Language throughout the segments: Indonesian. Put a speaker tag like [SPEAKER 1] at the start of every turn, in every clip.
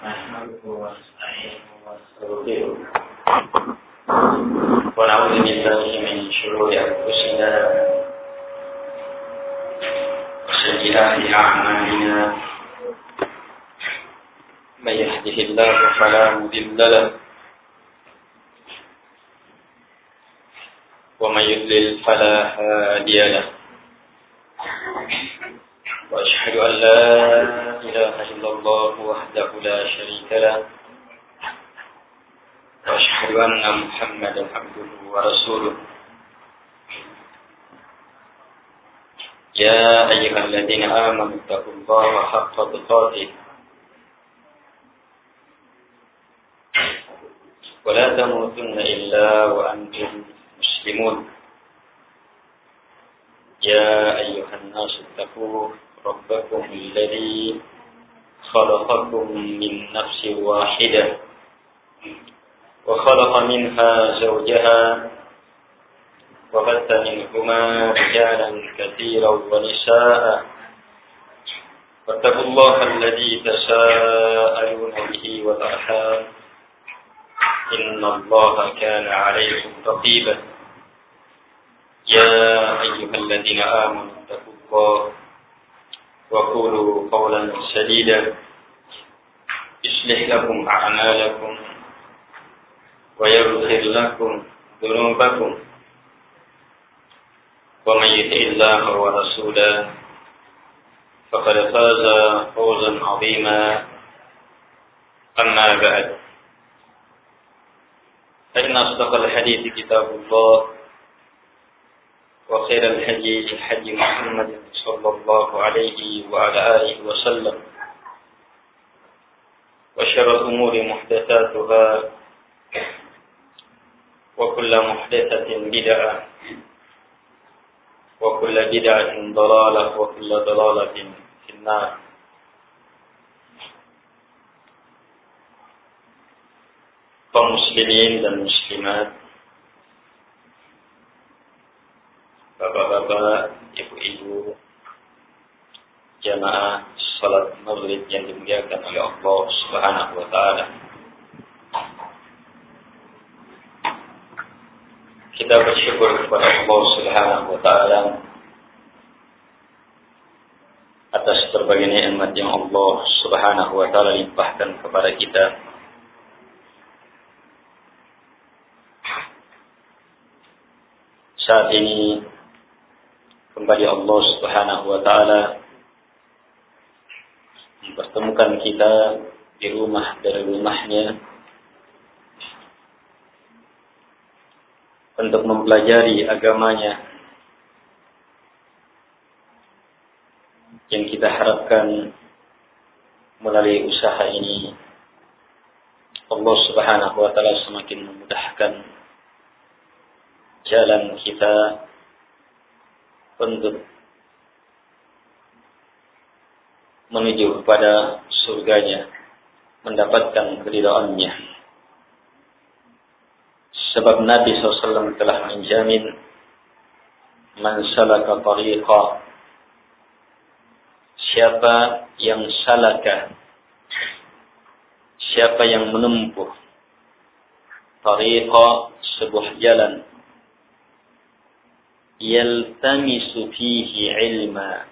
[SPEAKER 1] نحمده ونستعينه ونستغفره ونعوذ بالله من شرور أنفسنا وسيئات أعمالنا من يهده الله فلا مضل له ومن يضلل فلا هادي له وأشهد أن لا إله إلا الله وحده لا شريك له وأشهد أن محمدا عبده ورسوله يا أيها الذين آمنوا اتقوا الله حق تقاته ولا تموتن إلا وأنتم مسلمون يا أيها الناس اتقوا ربكم الذي خلقكم من نفس واحدة وخلق منها زوجها وبث منهما رجالا كثيرا ونساء واتقوا الله الذي تساءلون به والأرحام إن الله كان عليكم رقيبا يا أيها الذين آمنوا اتقوا الله وقولوا قولا سديدا يصلح لكم أعمالكم ويغفر لكم ذنوبكم ومن يطع الله ورسوله فقد فاز فوزا عظيما أما بعد فإن أصدق الحديث كتاب الله وخير الهدي هدي محمد صلى الله عليه وعلى آله وسلم وشر الأمور محدثاتها وكل محدثة بدعة وكل بدعة ضلالة وكل ضلالة في النار. Kaum muslimin dan muslimat, bapak-bapak, ibu-ibu, jamaah salat maghrib yang dimuliakan oleh Allah Subhanahu wa taala. Kita bersyukur kepada Allah Subhanahu wa taala atas berbagai nikmat yang Allah Subhanahu wa taala limpahkan kepada kita. Saat ini kembali Allah Subhanahu wa taala mempertemukan kita di rumah dari rumahnya untuk mempelajari agamanya yang kita harapkan melalui usaha ini Allah Subhanahu wa taala semakin memudahkan jalan kita untuk menuju kepada surganya, mendapatkan keridhaannya. Sebab Nabi SAW telah menjamin, man salaka tariqa, siapa yang salaka, siapa yang menempuh tariqa, sebuah jalan, yaltamisu fihi ilma,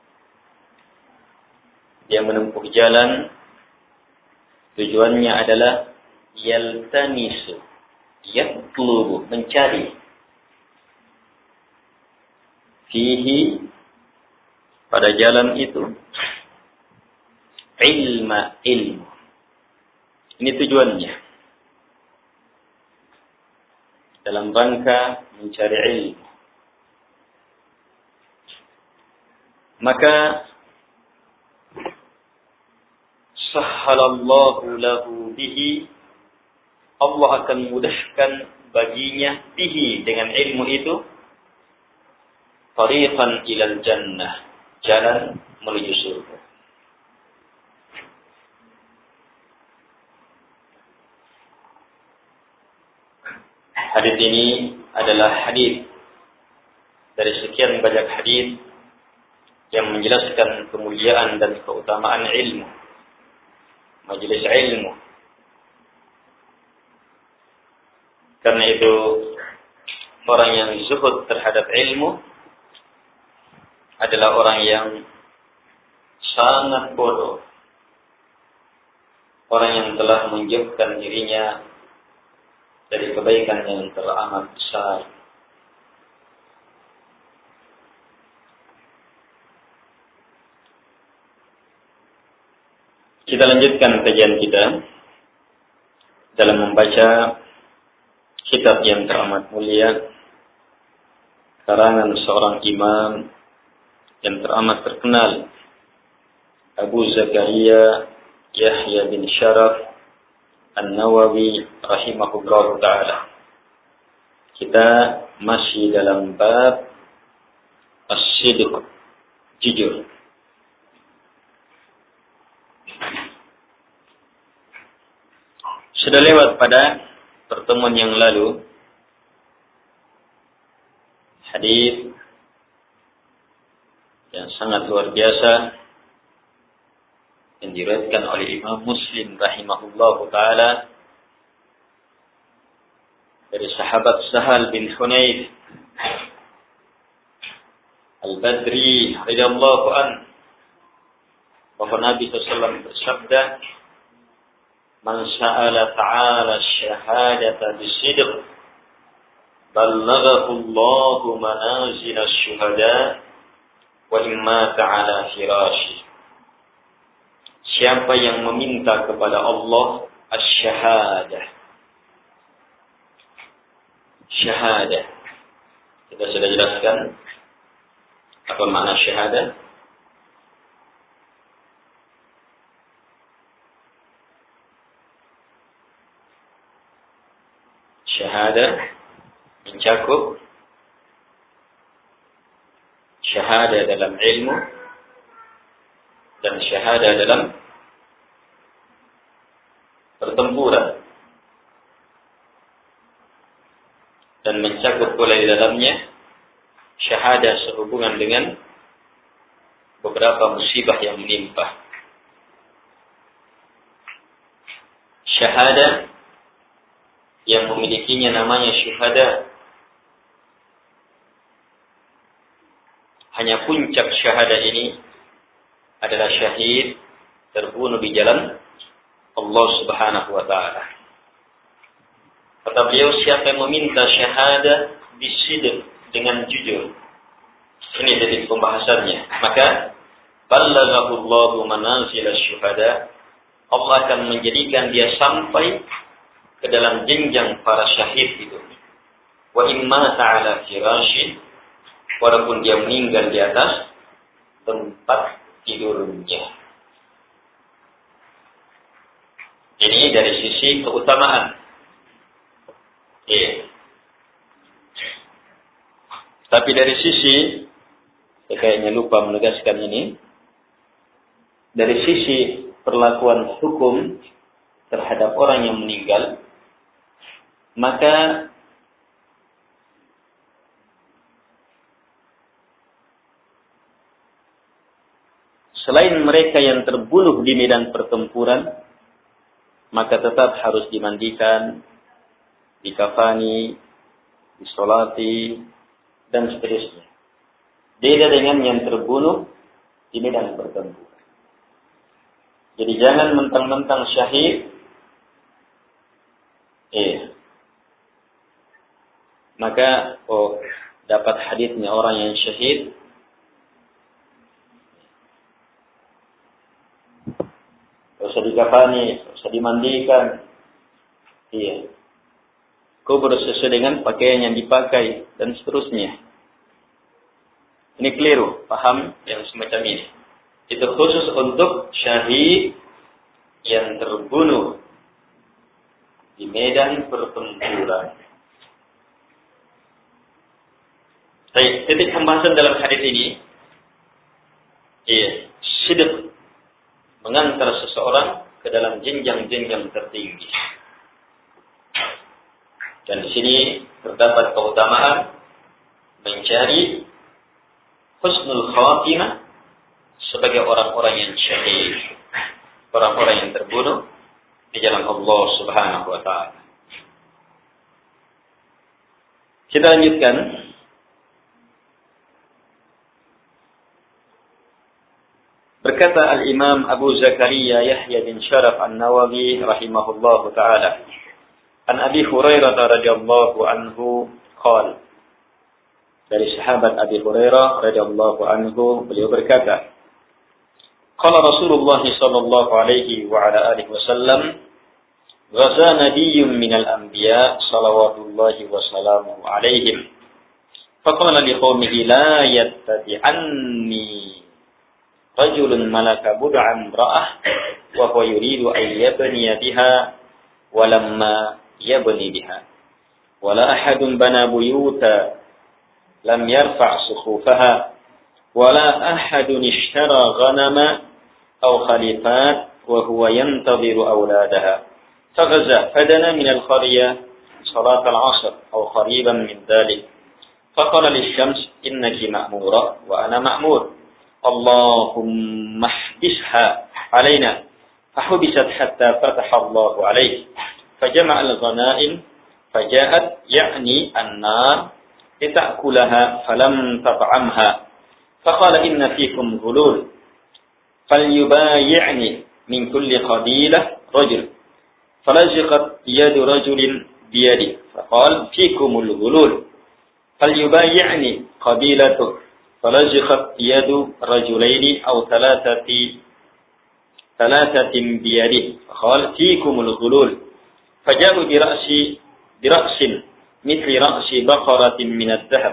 [SPEAKER 1] dia menempuh jalan, tujuannya adalah yaltamisu, yatlubu, mencari, fihi, pada jalan itu, ilma, ilmu. Ini tujuannya, dalam rangka mencari ilmu. Maka sahhalallahu lahu bihi, Allah akan mudahkan baginya bihi, dengan ilmu itu, tariqan ilal jannah, jalan menuju surga. Hadis ini adalah hadis dari sekian banyak hadis yang menjelaskan kemuliaan dan keutamaan ilmu. majelis ilmu. Karena itu orang yang zuhud terhadap ilmu adalah orang yang sangat bodoh. Orang yang telah menjauhkan dirinya dari kebaikan yang teramat besar. Kita lanjutkan kajian kita dalam membaca kitab yang teramat mulia karangan seorang imam yang teramat terkenal, Abu Zakaria Yahya bin Sharaf An-Nawawi rahimahullah ta'ala. Kita masih dalam bab as-sidq, jujur. Sudah lewat pada pertemuan yang lalu hadis yang sangat luar biasa yang diriwayatkan oleh Imam Muslim rahimahullahu taala dari sahabat Sahal bin Hunayf Al-Badri radhiyallahu anhu, bahwa Nabi SAW bersabda, "Man sa'ala ta'ala syahadata bisidq ballaghahu Allahu manazil asy-syuhada wa imma ta'ala firashi." Siapa yang meminta kepada Allah asy-syahadah. Syahadah. Kita sudah jelaskan apa makna syahadah. Syahadah mencakup syahadah dalam ilmu dan syahadah dalam pertempuran, dan mencakup pula di dalamnya syahadah sehubungan dengan beberapa musibah yang menimpa. Syahadah yang memilikinya namanya syuhada. Hanya puncak syahadah ini adalah syahid terbunuh di jalan Allah Subhanahu wa taala. Kata beliau, siapa yang meminta syahadah bisidq, dengan jujur. Ini titik pembahasannya. Maka ballaghahu Allahu manazil asy-syuhada. Allah akan menjadikan dia sampai ke dalam jenjang para syahid itu. Wa imma ta'ala firashin, walaupun dia meninggal di atas tempat tidurnya. Ini dari sisi keutamaan. Tapi dari sisi, saya kayaknya lupa menegaskan ini, dari sisi perlakuan hukum terhadap orang yang meninggal, maka selain mereka yang terbunuh di medan pertempuran, maka tetap harus dimandikan, dikafani, disolati, dan seterusnya. Beda dengan yang terbunuh di medan pertempuran. Jadi jangan mentang-mentang syahid, maka dapat haditsnya orang yang syahid, usah dikafani, usah dimandikan, kubur sesuai dengan pakaian yang dipakai, dan seterusnya. Ini keliru, paham yang semacam ini. Itu khusus untuk syahid yang terbunuh di medan pertempuran. Baik, titik pembahasan dalam hadis ini, sidq, mengantar seseorang ke dalam jenjang-jenjang tertinggi. Dan di sini terdapat keutamaan mencari husnul khatimah sebagai orang-orang yang syahid. orang-orang yang terbunuh di jalan Allah Subhanahu wa taala. Kita lanjutkan. Berkata Al-Imam Abu Zakaria Yahya bin Sharaf An-Nawawi rahimahullahu taala, an Abi Hurairah radhiyallahu anhu qala, dari sahabat Abi Hurairah radhiyallahu anhu, beliau berkata, qala Rasulullah sallallahu alaihi wa ala alihi wasallam, ghaza nabiyyun minal anbiya salawatullahi wa salamuhu alaihim, faqala liqaumihi la yattabi'anni rajulun malaka bud'an ra'ah wa huwa yuridu an yabniya biha wa lamma yabni biha wa la ahadun bana buyuta lam yarfa' sukhufaha wa la ahadun ishtara ghanama aw khalifat wa huwa yantadhiru awladaha faghaza fadana min al-qaryah salat al-'asr aw qariban min dhalik faqala lish-shams innaki ma'mura wa ana ma'mur Allahumma ihbisha alaina fahubisat hatta fataha Allah alaih fajama'a al-ghanaim faja'at ya'ni an-nar lita'kulaha falam tat'amha faqala inna fikum ghulul falyubayi'ni min kulli qabilah rajul falaziqat yadu rajulin biyadi faqala fikumul ghulul falyubayi'ni qabilatuh فلزقت يد رجلين أو ثلاثة بيده قال فيكم الغلول فجاءوا برأس مثل رأس بقرة من الذهب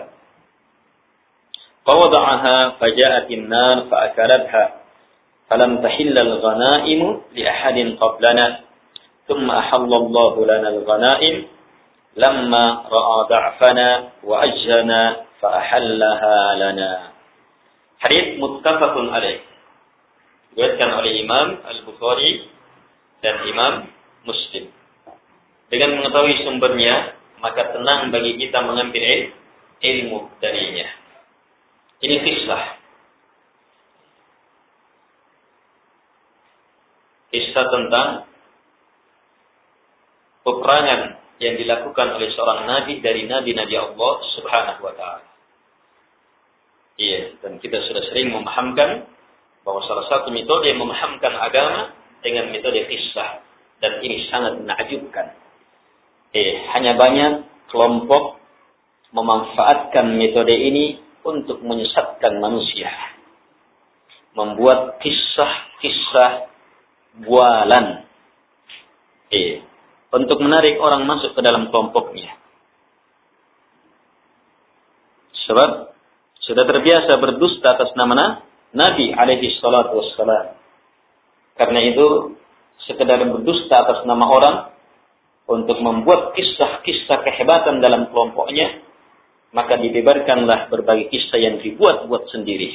[SPEAKER 1] فوضعها فجاءت النار فأكلتها فلم تحل الغنائم لأحد قبلنا ثم أحل الله لنا الغنائم لما رأى ضعفنا وأجهنا فأحلها لنا. Hadits muttafaqun alaih, diriwayatkan oleh Imam Al-Bukhari dan Imam Muslim. Dengan mengetahui sumbernya, maka tenang bagi kita mengambil ilmu darinya. Ini kisah tentang peperangan yang dilakukan oleh seorang nabi dari nabi-nabi Allah Subhanahu wa taala. Iya, dan kita sudah sering memahamkan bahwa salah satu metode yang memahamkan agama dengan metode kisah, dan ini sangat menakjubkan. Hanya banyak kelompok memanfaatkan metode ini untuk menyesatkan manusia, membuat kisah-kisah bualan, untuk menarik orang masuk ke dalam kelompoknya. Sebab sudah terbiasa berdusta atas nama Nabi alaihi salatu wassalam. Karena itu, sekedar berdusta atas nama orang untuk membuat kisah-kisah kehebatan dalam kelompoknya, maka dibebarkanlah berbagai kisah yang dibuat-buat sendiri.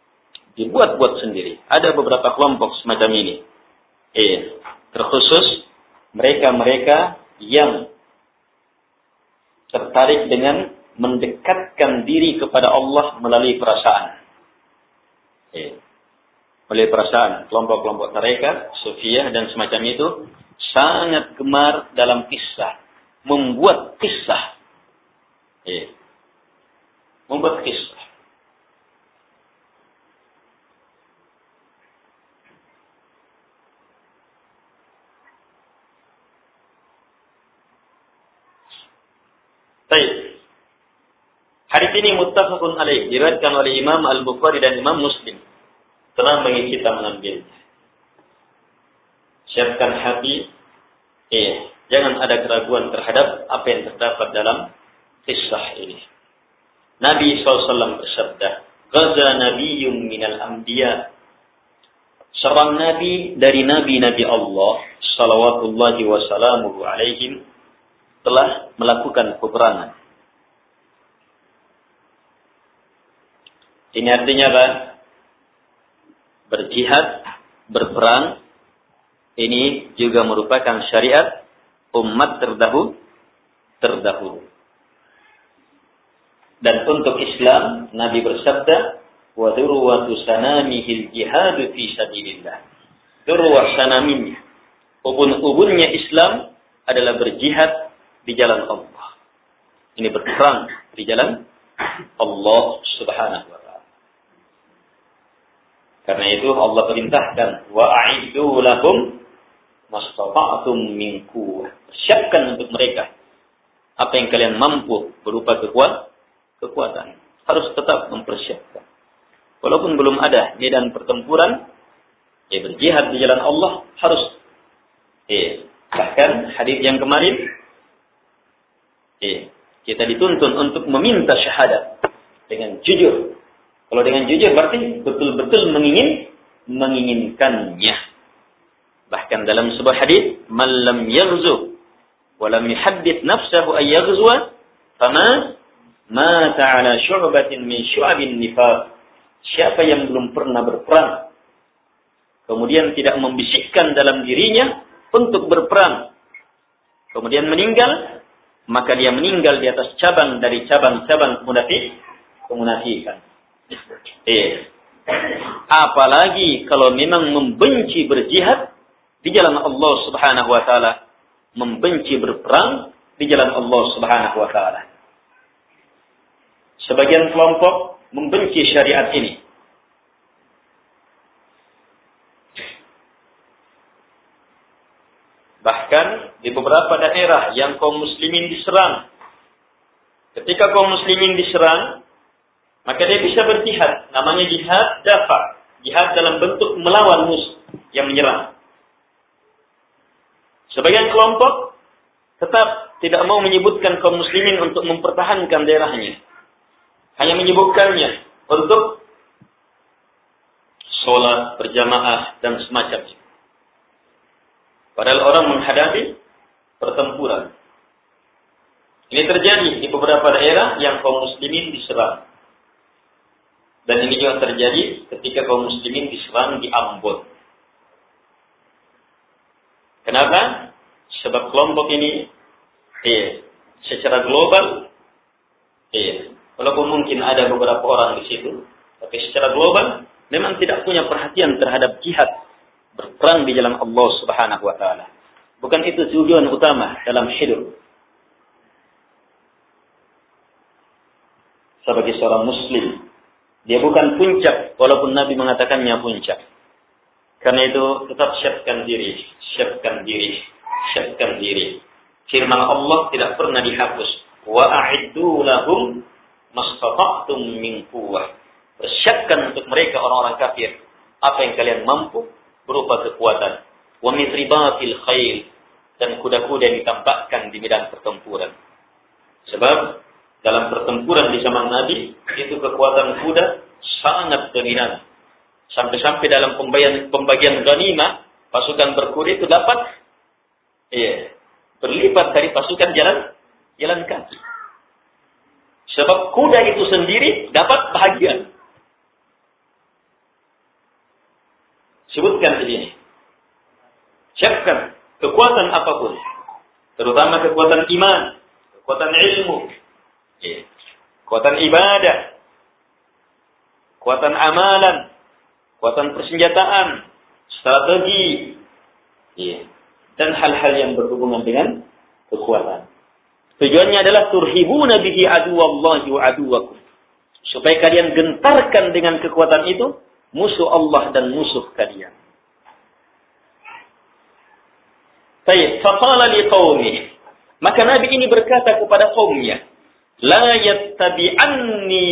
[SPEAKER 1] Ada beberapa kelompok semacam ini. Terkhusus mereka-mereka yang tertarik dengan mendekatkan diri kepada Allah melalui perasaan. Melalui perasaan. Kelompok-kelompok tarekat, sufiyah dan semacam itu sangat gemar dalam kisah. Membuat kisah. Membuat kisah. Baik. Hadits ini muttafaqun alaih, diriwayatkan oleh Imam Al-Bukhari dan Imam Muslim. Tenang bagi kita mengambilnya. Siapkan hati. Jangan ada keraguan terhadap apa yang terdapat dalam kisah ini. Nabi SAW bersabda, "Ghaza nabiyyun minal anbiya." Seorang nabi dari nabi-nabi Allah, salawatullahi wa salamuhu alaihim, telah melakukan peperangan. Ini artinya apa? Berjihad, berperang, ini juga merupakan syariat umat terdahulu. Dan untuk Islam, Nabi bersabda, "Wa dhurwatu sanamihil jihadu fi sabilillah." Durwah sanaminnya, ubun-ubunnya Islam adalah berjihad di jalan Allah. Ini berperang di jalan Allah Subhanahu wa taala. Karena itu Allah perintahkan wa a'iddu lahum mastata'tum min quwwah. Persiapkan untuk mereka apa yang kalian mampu berupa kekuatan. Harus tetap mempersiapkan. Walaupun belum ada medan pertempuran, berjihad di jalan Allah harus. Bahkan hadis yang kemarin, kita dituntun untuk meminta syahadat dengan jujur. Kalau dengan jujur berarti betul-betul menginginkannya. Bahkan dalam sebuah hadis, "Man lam yaghzu wa lam yuhaddith nafsahu ay yaghzuwa, fama mata 'ala syu'batin min syu'abin nifaq." Siapa yang belum pernah berperang, kemudian tidak membisikkan dalam dirinya untuk berperang, kemudian meninggal, maka dia meninggal di atas cabang dari cabang-cabang kemunafikan. Apalagi kalau memang membenci berjihad di jalan Allah Subhanahu wa taala, membenci berperang di jalan Allah Subhanahu wa taala. Sebagian kelompok membenci syariat ini. Bahkan di beberapa daerah yang kaum muslimin diserang. Ketika kaum muslimin diserang, maka dia bisa berjihad. Namanya jihad dafa. Jihad dalam bentuk melawan musuh yang menyerang. Sebagian kelompok tetap tidak mau menyebutkan kaum muslimin untuk mempertahankan daerahnya. Hanya menyebutkannya untuk sholat berjamaah dan semacamnya. Padahal orang menghadapi pertempuran. Ini terjadi di beberapa daerah yang kaum muslimin diserang. Dan ini juga terjadi ketika kaum muslimin diserang di Ambon. Kenapa? Sebab kelompok ini secara global walaupun mungkin ada beberapa orang di situ, tapi secara global memang tidak punya perhatian terhadap jihad berperang di jalan Allah Subhanahu wa taala. Bukan itu tujuan utama dalam hidup. Sebagai seorang muslim, dia bukan puncak walaupun Nabi mengatakannya puncak. Karena itu tetap siapkan diri. Firman Allah tidak pernah dihapus. Wa a'iddu lahum mastata'tum min quwwah. Persiapkan untuk mereka orang-orang kafir apa yang kalian mampu berupa kekuatan. Wa min ribatil khail, dan kuda-kuda yang ditampakkan di medan pertempuran. Sebab dalam pertempuran di zaman Nabi itu kekuatan kuda sangat dominan. Sampai-sampai dalam pembagian ghanimah, pasukan berkuda itu dapat berlipat dari pasukan jalan kaki. Sebab kuda itu sendiri dapat bahagian. Sebutkan di sini. Siapkan kekuatan apapun, terutama kekuatan iman, kekuatan ilmu, kekuatan ibadah, kekuatan amalan, kekuatan persenjataan, strategi, dan hal-hal yang berhubungan dengan kekuatan. Tujuannya adalah turhibuna bihi aduwallahi wa aduwakum. Supaya kalian gentarkan dengan kekuatan itu musuh Allah dan musuh kalian. Baik, faqala liqaumih. Maka Nabi ini berkata kepada kaumnya, la yattabi'anni.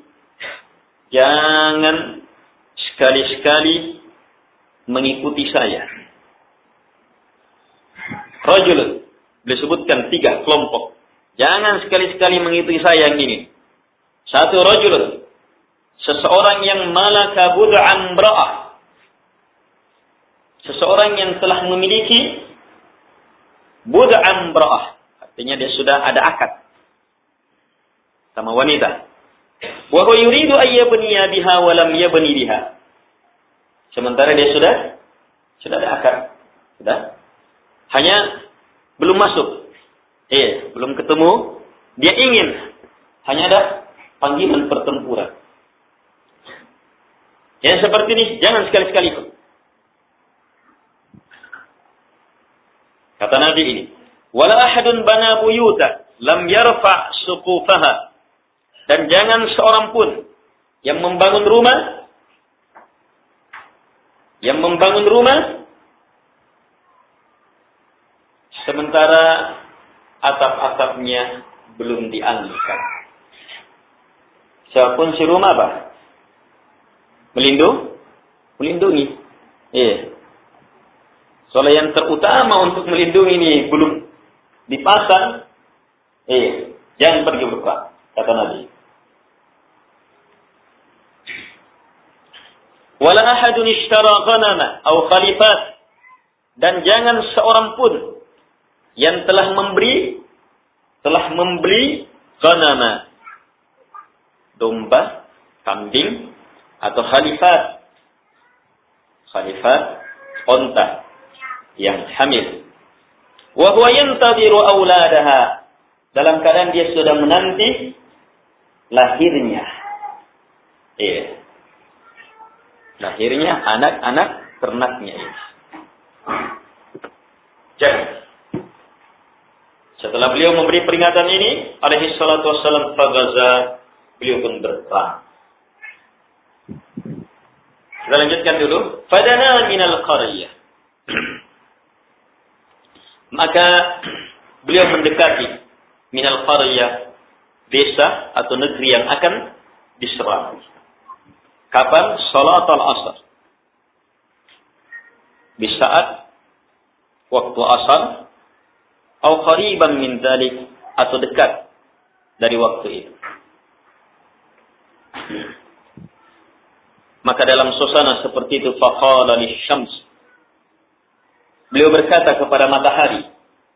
[SPEAKER 1] Jangan sekali-sekali mengikuti saya. Rajul, disebutkan 3 kelompok. Jangan sekali-sekali mengikuti saya yang ini. 1 rajul, seseorang yang malaka bud'an bra'ah. Seseorang yang telah memiliki bud'an bra'ah. Artinya dia sudah ada akad sama wanita. Wa huwa yuridu an yabniya biha wa lam yabni biha. Sementara dia sudah ada akad. Sudah. Hanya belum masuk. Belum ketemu. Dia ingin. Hanya ada panggilan pertempuran. Yang seperti ini jangan sekali-sekali ikut. Kata Nabi ini, wala ahadun bana buyuta lam yarfa suqufaha. Dan jangan seorang pun yang membangun rumah sementara atap-atapnya belum diangkat. Siapapun si rumah apa? Melindungi. Iya. Soalnya yang terutama untuk melindungi ini belum dipasang. Iya. Jangan pergi berperang, kata Nabi. Wala ahadun ishtara ghanama aw khalifat. Dan jangan seorang pun yang telah membeli ghanama, domba, kambing, atau khalifat unta yang hamil. Wa huwa yantadiru auladaha, dalam keadaan dia sudah menanti lahirnya. Iya. Lahirnya anak-anak ternaknya ini. Jangan. Setelah beliau memberi peringatan ini, alaihi salatu wassalam, fagaza, beliau pun berperang. Kita lanjutkan dulu. Fadana minal qaryah. Maka beliau mendekati minal qaryah, desa atau negeri yang akan diserang. Kapan? Salat al-asr. Di saat waktu asar, atau qariban min dzalik, atau dekat dari waktu itu. Maka dalam suasana seperti itu, faqala lisyams, beliau berkata kepada matahari,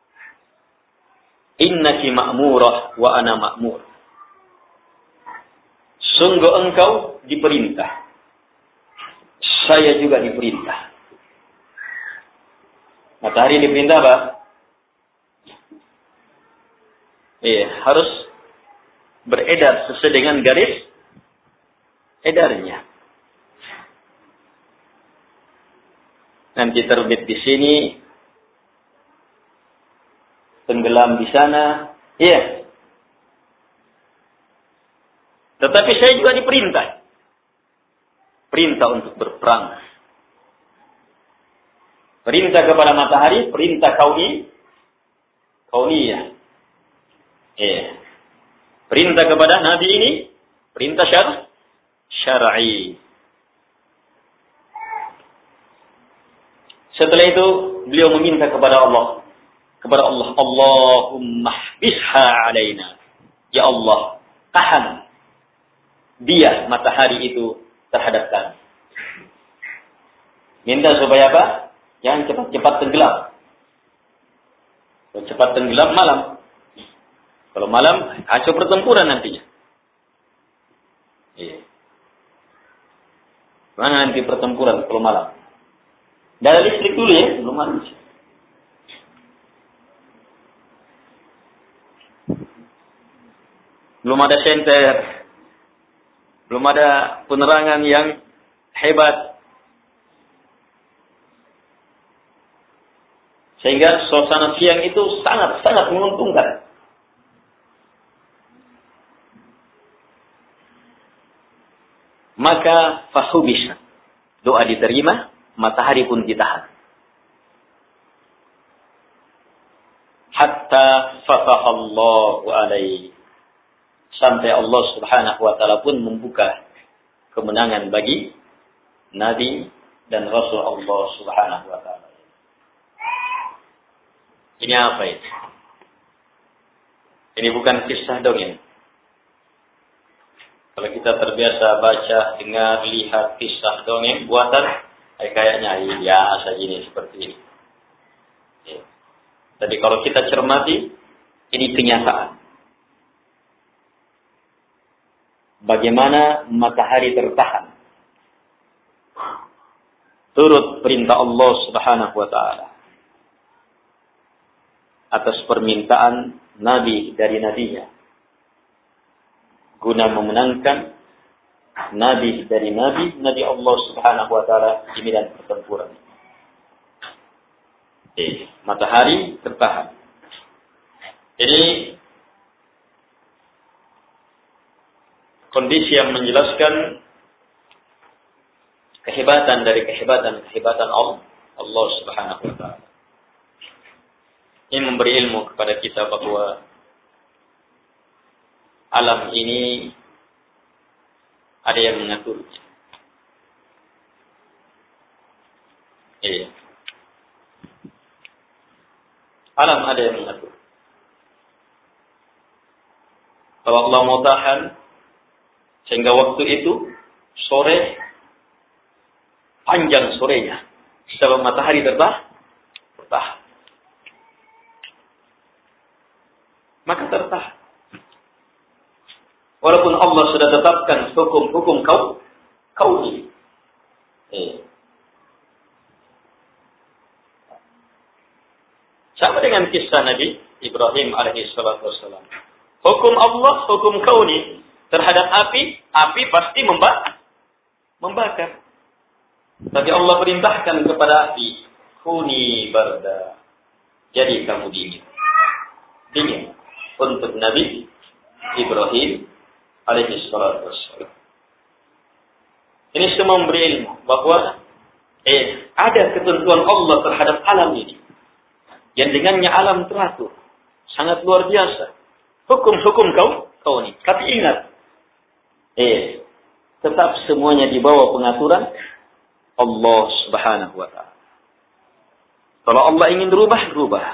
[SPEAKER 1] innaki ma'murah wa ana ma'mur. Sungguh engkau diperintah, saya juga diperintah. Matahari diperintah apa? Harus beredar sesuai dengan garis edarnya. Nanti terbit di sini, tenggelam di sana. Iya. Tetapi saya juga diperintah. Perintah untuk berperang. Perintah kepada matahari, perintah kauniyah. Perintah kepada Nabi ini, perintah syar'i. Setelah itu beliau meminta kepada Allah, Allahumma hbisha alaina. Ya Allah, tahan dia matahari itu terhadap kami. Minta supaya apa? Jangan cepat-cepat tenggelam. Kalau cepat tenggelam malam. Kalau malam kacau pertempuran nantinya. Mana nanti pertempuran kalau malam? Tidak ada listrik dulu ya, belum ada. Belum ada senter. Belum ada penerangan yang hebat. Sehingga suasana siang itu sangat-sangat menguntungkan. Maka fahubisha. Doa diterima, matahari pun ditahan. Hatta fatahallahu alaihi. Sampai Allah subhanahu wa ta'ala pun membuka kemenangan bagi Nabi dan Rasul Allah subhanahu wa ta'ala. Ini apa itu? Ini bukan kisah dongeng. Kalau kita terbiasa baca, dengar, lihat kisah dongeng buatan, kayaknya biasa gini seperti ini. Jadi kalau kita cermati, ini kenyataan. Bagaimana matahari tertahan turut perintah Allah subhanahu wa ta'ala atas permintaan Nabi dari Nabinya, guna memenangkan Nabi dari Nabi Allah subhanahu wa ta'ala di medan pertempuran. matahari tertahan. Jadi kondisi yang menjelaskan kehebatan dari kehebatan Allah Subhanahu wa taala. Ini memberi ilmu kepada kita bahwa alam ini ada yang mengaturnya. Iya. Alam ada yang mengatur. Kalau Allah mau tahan sehingga waktu itu sore panjang sorenya sebab matahari tertahan, maka tertahan. Walaupun Allah sudah tetapkan hukum-hukum kauni. Sama dengan kisah Nabi Ibrahim alaihi salatu wassalam. Hukum Allah, hukum kauni terhadap api pasti membakar. Tapi Allah perintahkan kepada api, kuni barda. Jadi kamu dingin. Dingin untuk Nabi Ibrahim alaihi salatu wassalam. Ini semua memberi ilmu bahwa ada ketentuan Allah terhadap alam ini. Yang dengannya alam teratur. Sangat luar biasa. Hukum-hukum kau ini. Tapi ingat. Tetap semuanya di bawah pengaturan Allah Subhanahu wa ta'ala. Kalau Allah ingin berubah.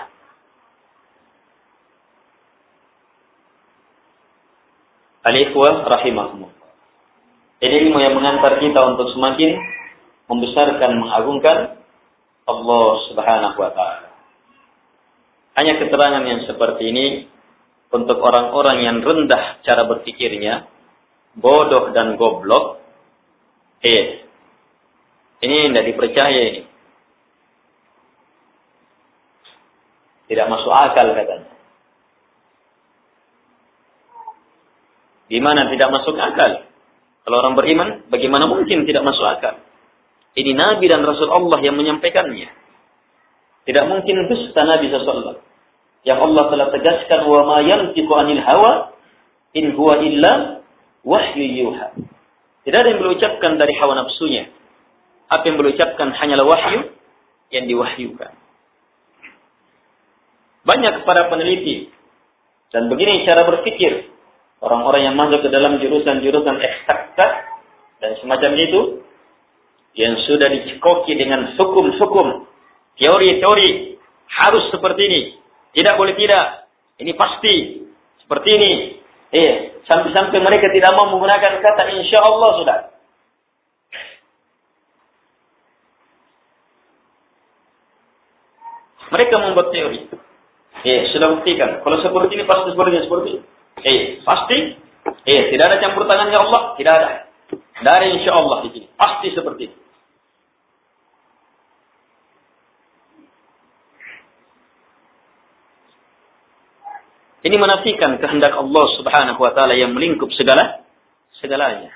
[SPEAKER 1] Al-ikhwah rahimahumullah. Ini ilmu yang mengantar kita untuk semakin membesarkan, mengagungkan Allah Subhanahu wa ta'ala. Hanya keterangan yang seperti ini untuk orang-orang yang rendah cara berpikirnya, bodoh dan goblok. Ini tidak dipercaya ini. Tidak masuk akal katanya. Gimana tidak masuk akal? Kalau orang beriman, bagaimana mungkin tidak masuk akal? Ini Nabi dan Rasul Allah yang menyampaikannya. Tidak mungkin dusta Nabi SAW. Yang Allah telah tegaskan, wa ma yantiqu 'anil hawa in huwa illa wahyu yuha. Tidak ada yang berucapkan dari hawa nafsunya. Apa yang berucapkan hanyalah wahyu yang diwahyukan. Banyak para peneliti dan begini cara berpikir orang-orang yang masuk ke dalam jurusan-jurusan ekstrakta dan semacam itu yang sudah dicekoki dengan hukum-hukum, teori-teori harus seperti ini. Tidak boleh tidak. Ini pasti. Seperti ini. Sampai-sampai mereka tidak mau menggunakan kata insya Allah sudah. Mereka membuat teori. Sudah buktikan. Kalau seperti ini pasti seperti ini. Pasti. Tidak ada campur tangannya Allah. Tidak ada. Tidak ada insya Allah di sini. Pasti seperti ini. Ini menafikan kehendak Allah Subhanahu wa taala yang melingkup segalanya.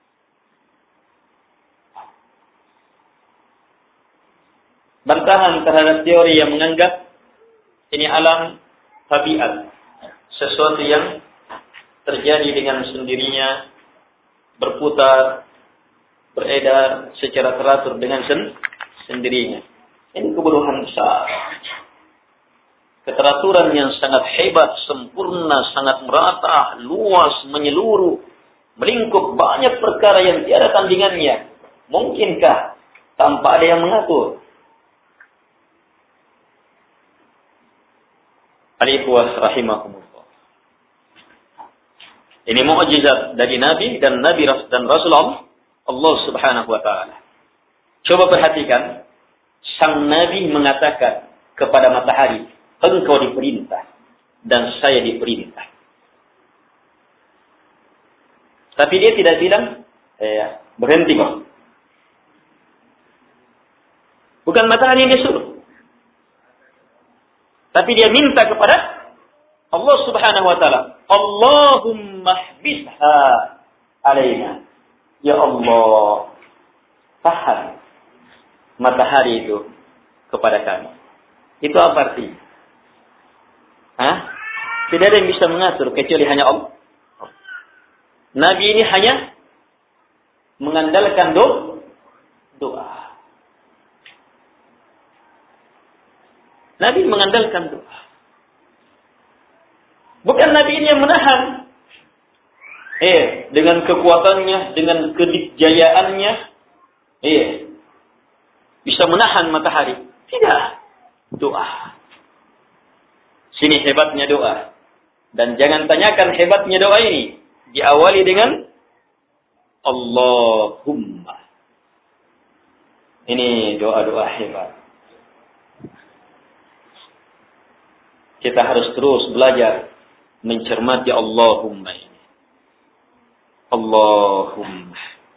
[SPEAKER 1] Bantahan terhadap teori yang menganggap ini alam tabiat, sesuatu yang terjadi dengan sendirinya, berputar, beredar secara teratur dengan sendirinya. Ini kebodohan besar. Keteraturan yang sangat hebat, sempurna, sangat merata, luas, menyeluruh, melingkup banyak perkara yang tiada tandingannya. Mungkinkah tanpa ada yang mengatur? Al-ikhwah rahimahumullah. Ini mukjizat dari Nabi dan Rasulullah Allah Subhanahu wa taala. Coba perhatikan, sang Nabi mengatakan kepada matahari, engkau diperintah dan saya diperintah. Tapi dia tidak bilang, berhenti kok. Bukan matahari yang dia suruh. Tapi dia minta kepada Allah Subhanahu wa taala, Allahumma hbisha alaina. Ya Allah, tahan matahari itu kepada kami. Itu apa artinya? Hah? Tidak ada yang bisa mengatur kecuali hanya Allah. Nabi ini hanya mengandalkan doa. Nabi mengandalkan doa. Bukan Nabi ini yang menahan. Dengan kekuatannya, dengan kedikjayaannya, bisa menahan matahari. Tidak. Doa. Sini hebatnya doa. Dan jangan tanyakan hebatnya doa ini. Diawali dengan Allahumma. Ini doa-doa hebat. Kita harus terus belajar mencermati Allahumma ini. Allahumma.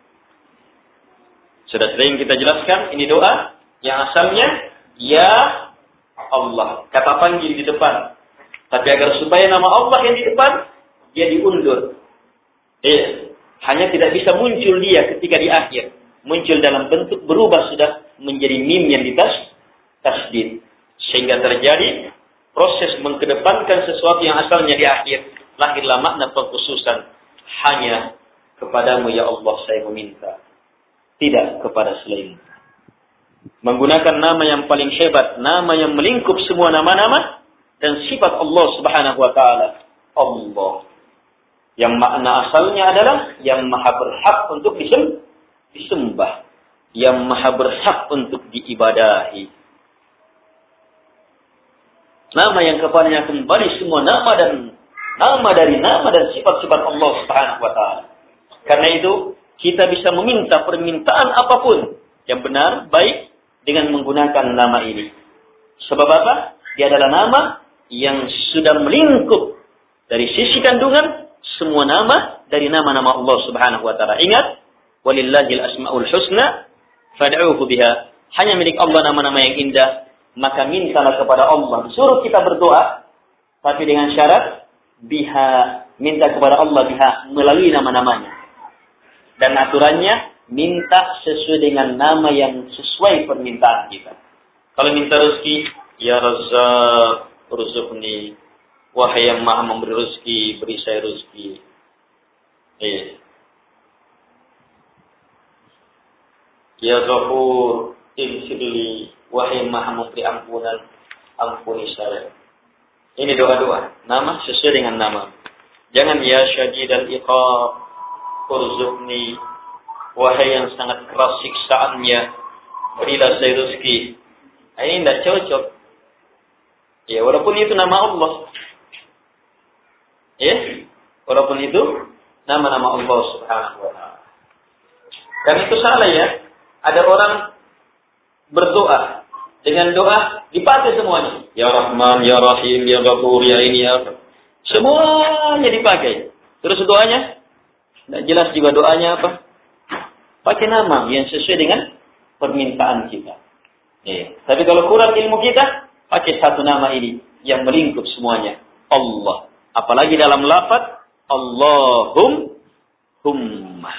[SPEAKER 1] Sudah sering kita jelaskan, ini doa yang asalnya ya Allah. Kata panggil di depan. Tapi agar supaya nama Allah yang di depan, dia diundur. Hanya tidak bisa muncul dia ketika di akhir. Muncul dalam bentuk berubah sudah menjadi mim yang tasdid. Sehingga terjadi proses mengkedepankan sesuatu yang asalnya di akhir. Lahirlah makna pengkhususan. Hanya kepadamu ya Allah saya meminta. Tidak kepada selain. Menggunakan nama yang paling hebat. Nama yang melingkup semua nama-nama. Dan sifat Allah subhanahu wa ta'ala. Allah. Yang makna asalnya adalah yang maha berhak untuk disembah. Yang maha berhak untuk diibadahi. Nama yang kepadanya kembali semua nama dari nama dan sifat-sifat Allah subhanahu wa ta'ala. Karena itu, kita bisa meminta permintaan apapun yang benar, baik, dengan menggunakan nama ini. Sebab apa? Dia adalah nama yang sudah melingkup dari sisi kandungan semua nama dari nama-nama Allah subhanahu wa ta'ala. Ingat, walillahil asma'ul husna, fad'uhu biha. Hanya milik Allah nama-nama yang indah, maka mintalah kepada Allah. Suruh kita berdoa, tapi dengan syarat, biha, minta kepada Allah biha, melalui nama-namanya. Dan aturannya, minta sesuai dengan nama yang sesuai permintaan kita. Kalau minta rezeki, ya Razzaq, urzuqni. Wahai yang maha memberi rezeki, beri saya rezeki. Ya Ghafur, ighfirli. Wahai yang maha memberi ampunan, ampuni saya. Ini doa-doa. Nama sesuai dengan nama. Jangan ya syadidal iqab, urzuqni. Wahai yang sangat keras siksaannya, berilah saya rezeki. Ini tidak cocok. Ya, walaupun itu nama Allah. Ya, walaupun itu nama-nama Allah subhanahu wa ta'ala. Dan itu salah ya. Ada orang berdoa. Dengan doa dipakai semuanya. Ya Rahman, Ya Rahim, Ya Ghafur, Ya ini, Ya apa. Semuanya dipakai. Terus doanya? Tidak jelas juga doanya apa. Pakai nama yang sesuai dengan permintaan kita. Ya. Tapi kalau kurang ilmu kita, pakai satu nama ini yang melingkup semuanya. Allah. Apalagi dalam lafaz Allahumma.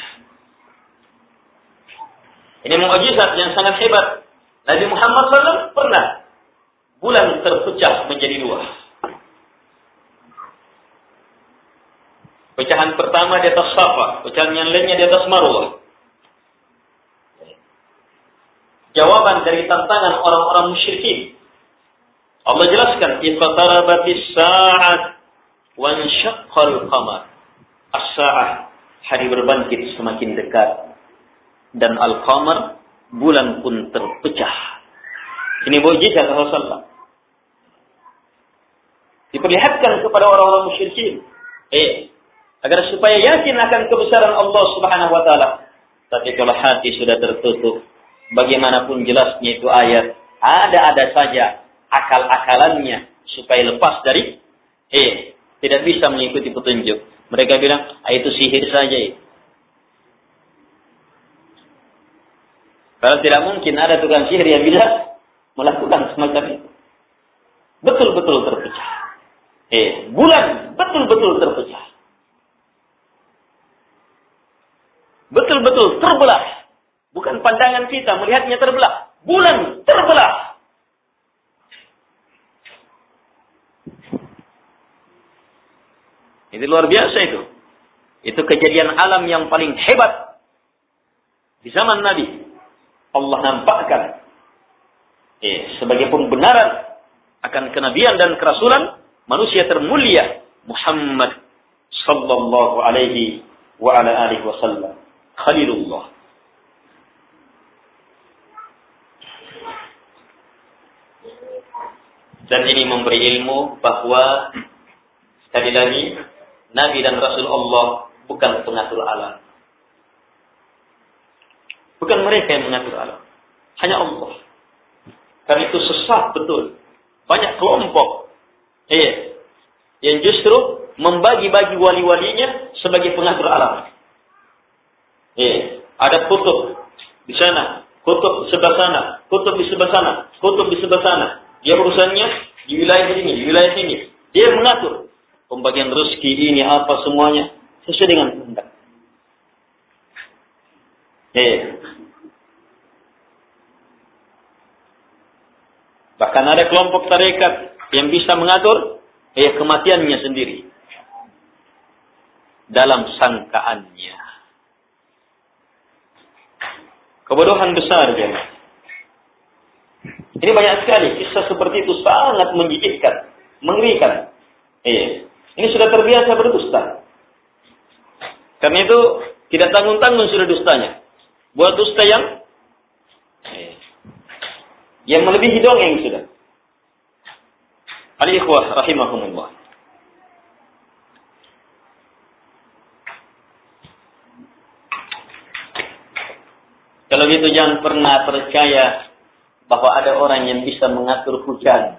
[SPEAKER 1] Ini mukjizat yang sangat hebat. Nabi Muhammad SAW pernah bulan terpecah menjadi dua. Pecahan pertama di atas Safa, pecahan yang lainnya di atas Marwah. Jawaban dari tantangan orang-orang musyrikin. Allah jelaskan, iqtarabatis sa'at wa insyaqqal qamar. As-sa'ah, hari berbangkit semakin dekat. Dan al-qamar, bulan pun terpecah. Ini mukjizat Rasulullah. Diperlihatkan kepada orang-orang musyrikin. Agar supaya yakin akan kebesaran Allah subhanahu wa ta'ala. Tapi kalau hati sudah tertutup, bagaimanapun jelasnya itu ayat, ada saja akal-akalannya supaya lepas dari tidak bisa mengikuti petunjuk. Mereka bilang, itu sihir saja. Kalau tidak mungkin ada tukang sihir yang bisa melakukan semacam itu. Betul-betul terpecah. Bulan betul-betul terpecah. Betul-betul terbelah. Bukan pandangan kita melihatnya terbelah. Bulan terbelah. Itu luar biasa itu. Itu kejadian alam yang paling hebat di zaman Nabi. Allah nampakkan sebagai pembenaran akan kenabian dan kerasulan manusia termulia Muhammad sallallahu alaihi wa ala alihi wasallam, Khalilullah. Dan ini memberi ilmu bahwa sekali lagi Nabi dan Rasul Allah bukan pengatur alam. Bukan mereka yang mengatur alam. Hanya Allah. Karena itu sesat betul. Banyak kelompok yang justru membagi-bagi wali-walinya sebagai pengatur alam. Ada kutub di sana, kutub di sebelah sana, kutub di sebelah sana, kutub di sebelah sana. Dia urusannya di wilayah ini, di wilayah ini. Dia mengatur pembagian rezeki ini apa semuanya sesuai dengan kehendak. Bahkan ada kelompok tarekat yang bisa mengatur kematiannya sendiri dalam sangkaannya. Kebodohan besar ya. Ini banyak sekali kisah seperti itu, sangat menjijikkan, mengerikan. Ini sudah terbiasa berdusta. Karena itu tidak tanggung-tanggung sudah dustanya. Buat dusta yang melebihi dongeng sudah. Al-ikhwah rahimahumullah. Kalau gitu jangan pernah percaya bahwa ada orang yang bisa mengatur hujan.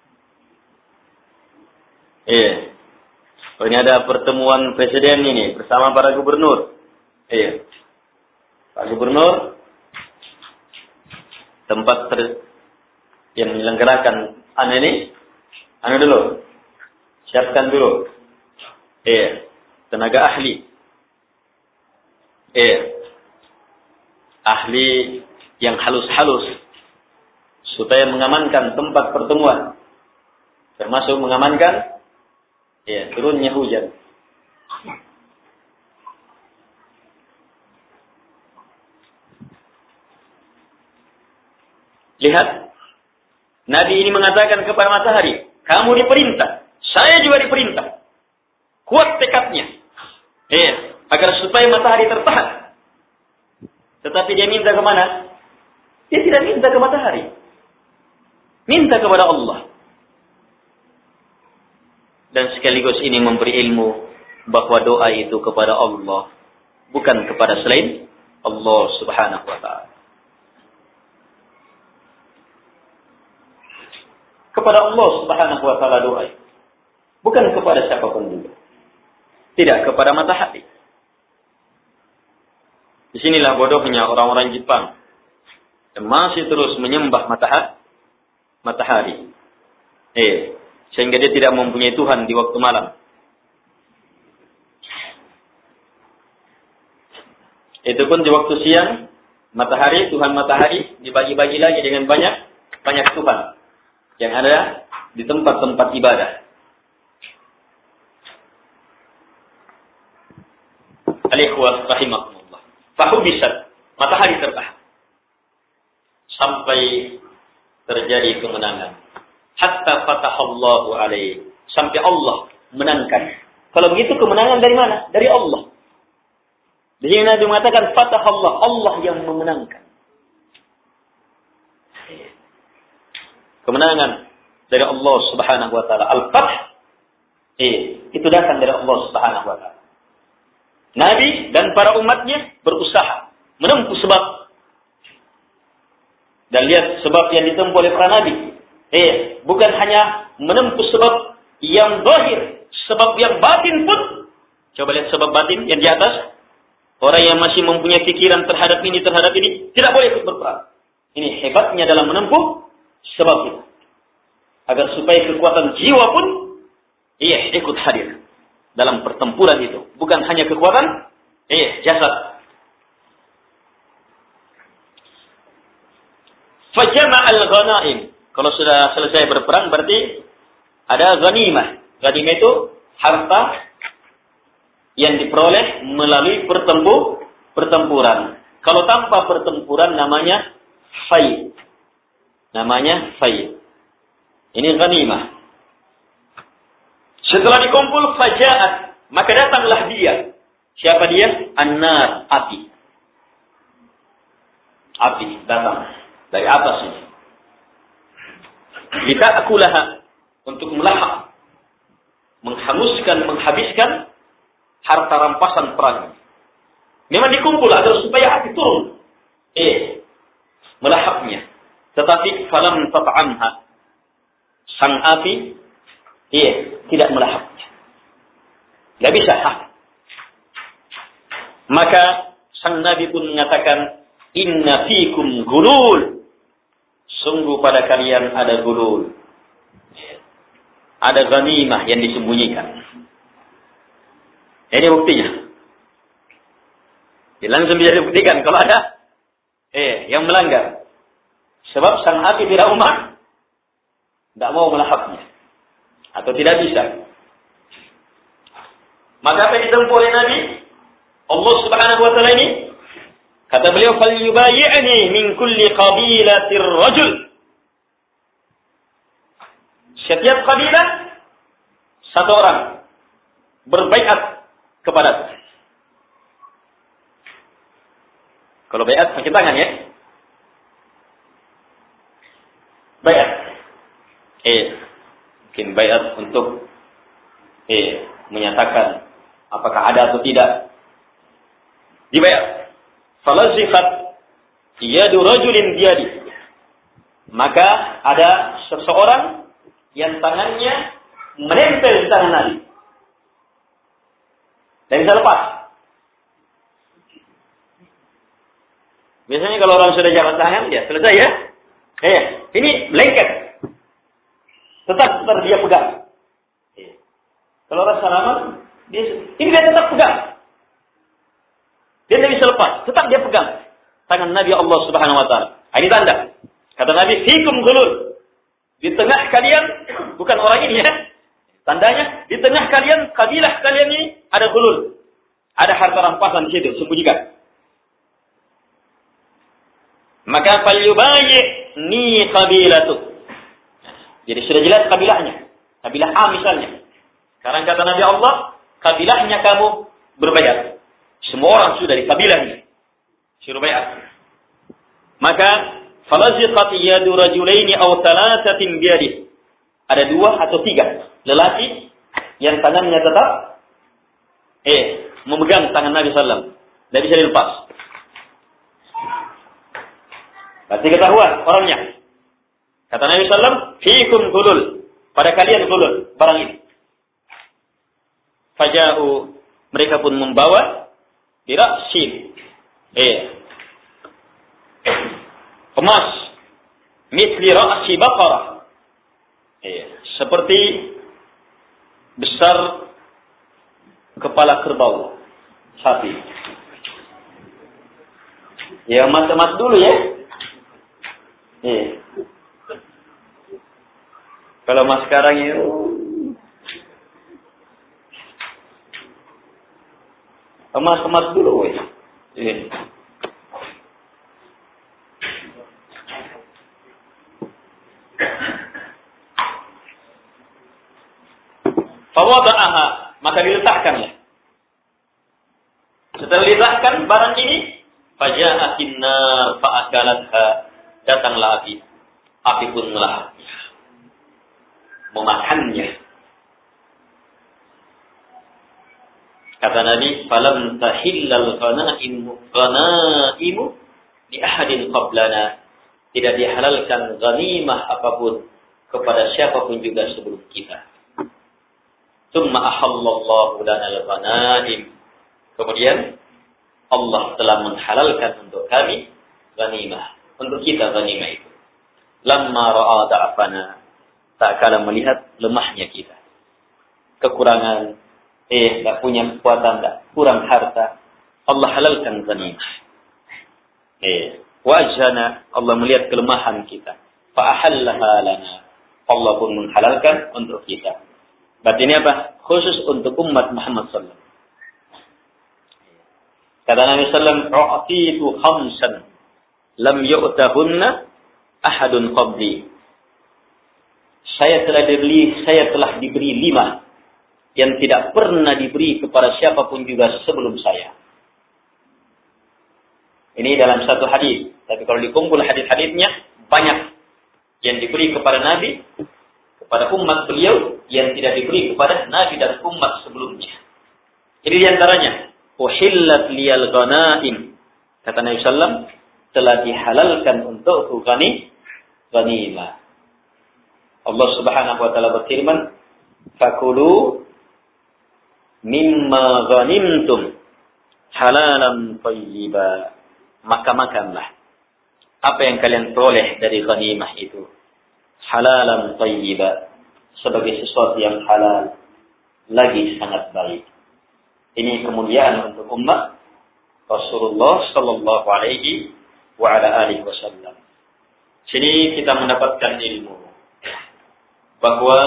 [SPEAKER 1] Ini ada pertemuan presiden ini bersama para gubernur. Pak Gubernur tempat yang menyelenggarakan dulu. Siapkan dulu. Tenaga ahli. Ahli yang halus-halus supaya mengamankan tempat pertemuan, termasuk mengamankan turunnya hujan. Lihat, Nabi ini mengatakan kepada matahari, kamu diperintah, saya juga diperintah. Kuat tekadnya, agar supaya matahari tertahan. Tetapi dia minta kemana? Dia tidak minta ke matahari. Minta kepada Allah. Dan sekaligus ini memberi ilmu bahwa doa itu kepada Allah, bukan kepada selain Allah subhanahu wa ta'ala. Kepada Allah subhanahu wa ta'ala doa itu. Bukan kepada siapapun juga. Tidak kepada matahari. Disinilah bodohnya orang-orang Jepang yang masih terus menyembah matahari. Sehingga dia tidak mempunyai Tuhan di waktu malam. Itu pun di waktu siang, Tuhan matahari dibagi-bagi lagi dengan banyak Tuhan yang ada di tempat-tempat ibadah. Al-ikhwah rahimahumullah. Fahubisat, matahari tertahan sampai terjadi kemenangan. Hatta fatahallahu alaihi, sampai Allah menangkan. Kalau begitu kemenangan dari mana? Dari Allah. Di sini Nabi mengatakan fatahallah, Allah yang memenangkan. Kemenangan dari Allah Subhanahu wa taala. Al-Fath itu datang dari Allah Subhanahu wa taala. Nabi dan para umatnya berusaha menempuh sebab. Dan lihat sebab yang ditempuh oleh para nabi. Bukan hanya menempuh sebab yang zahir, sebab yang batin pun. Coba lihat sebab batin yang di atas. Orang yang masih mempunyai pikiran terhadap ini tidak boleh ikut berperang. Ini hebatnya dalam menempuh sebab itu. Agar supaya kekuatan jiwa pun ikut hadir dalam pertempuran itu. Bukan hanya kekuatan jasad. Fajama al-ghanaim. Kalau sudah selesai berperang berarti ada ghanimah. Ghanimah itu harta yang diperoleh melalui pertempuran. Kalau tanpa pertempuran namanya fai. Namanya fai. Ini ghanimah. Setelah dikumpul fajaat, maka datanglah dia. Siapa dia? An-nar, api. Api datang dari atas ini. Lita'kulaha, untuk melahap, menghanguskan, menghabiskan harta rampasan perang. Memang dikumpul agar supaya api turun. Melahapnya. Tetapi falam tat'amha. Sang api tidak melahapnya. Tidak bisa. Maka sang Nabi pun mengatakan, inna fikum gulul. Sungguh pada kalian ada gulul. Ada ghanimah yang disembunyikan. Ini buktinya. Langsung bisa dibuktikan kalau ada yang melanggar. Sebab sang api tidak mau melahapnya. Atau tidak bisa. Maka apa yang ditempuh oleh Nabi? Allah Subhanahu wa ta'ala ini, kata beliau, "Falyubayyi'ni min kulli qabilatir rajul." Setiap kabilah satu orang berbaiat kepada. Kalau baiat pakai tangan ya. Baiat. Mungkin baiat untuk menyatakan apakah ada atau tidak. Dibayar. Falazifat yadu rajulin biyadi. Maka ada seseorang yang tangannya menempel di tangan Nabi. Dan bisa lepas. Biasanya kalau orang sudah jabat tangan, ya selesai ya. Ini lengket. Tetap dia pegang. Kalau orang salaman, ini dia tetap pegang. Dia tidak bisa lepas. Tetap dia pegang tangan Nabi Allah Subhanahu wa ta'ala. Ini tanda. Kata Nabi, fikum gulul. Di tengah kalian, bukan orang ini ya. Tandanya, di tengah kalian, kabilah kalian ini ada gulul. Ada harta rampasan di situ, sembunyikan. Maka falyubayyi'ni qabilatu. Jadi sudah jelas kabilahnya. Kabilah A misalnya. Sekarang kata Nabi Allah, kabilahnya kamu berbayar. Semua orang sudah di kabilahnya. Suruh bayar. Maka falaziqat yadu rajulaini aw thalathatin biyadihi. Ada 2 atau 3 lelaki yang tangannya tetap memegang tangan Nabi sallallahu alaihi wasallam. Tidak bisa dilepas. Berarti ketahuan orangnya. Kata Nabi sallallahu alaihi wasallam, fiikum gulul. Pada kalian gulul barang ini. Faja'u, mereka pun membawa dira'sin. Emas. Mithli ra'si baqarah. Seperti besar kepala kerbau. Sapi. Ya emas-emas dulu ya. Kalau emas sekarang itu emas dulu ya. Fawada'aha, maka diletakkannya. Setelah diletakkan barang ini, faja'atin nar fa'akalatha, datanglah api. Api pun melahapnya, memakannya. Kata Nabi, falam tahillal ghanaimu li ahadin qablana. Tidak dihalalkan ghanimah apapun kepada siapapun juga sebelum kita. Tsumma ahallallahu lana al-ghanaim. Kemudian Allah telah menghalalkan untuk kami ghanimah, untuk kita ghanimah itu. Lamma ra'a da'afana, tak kala melihat lemahnya kita, kekurangan, tak punya kekuatan, tak kurang harta, Allah halalkan ghanimah. Wajhana, Allah melihat kelemahan kita, fa'ahallaha lana, Allah pun menghalalkan untuk kita. Berarti ini apa? Khusus untuk umat Muhammad sallallahu alaihi wasallam. Kata Nabi sallallahu alaihi wasallam, "U'titu khamsan lam yu'tahunna ahadun qabli." Saya telah diberi 5 yang tidak pernah diberi kepada siapapun juga sebelum saya. Ini dalam satu hadis. Tapi kalau dikumpul hadis-hadisnya banyak yang diberi kepada Nabi, kepada umat beliau yang tidak diberi kepada Nabi dan umat sebelumnya. Jadi di antaranya, uhillat liyal ghanaim. Kata Nabi sallallahu telah dihalalkan untukku ghanimah. Allah Subhanahu wa taala berfirman, "Fakulu mimma ghanimtum halalan thayyiba." Maka makanlah apa yang kalian peroleh dari ghanimah itu, halalan thayyiba, sebagai sesuatu yang halal lagi sangat baik. Ini kemuliaan untuk umat Rasulullah sallallahu alaihi wa ala alihi wasallam. Sini kita mendapatkan ilmu bahwa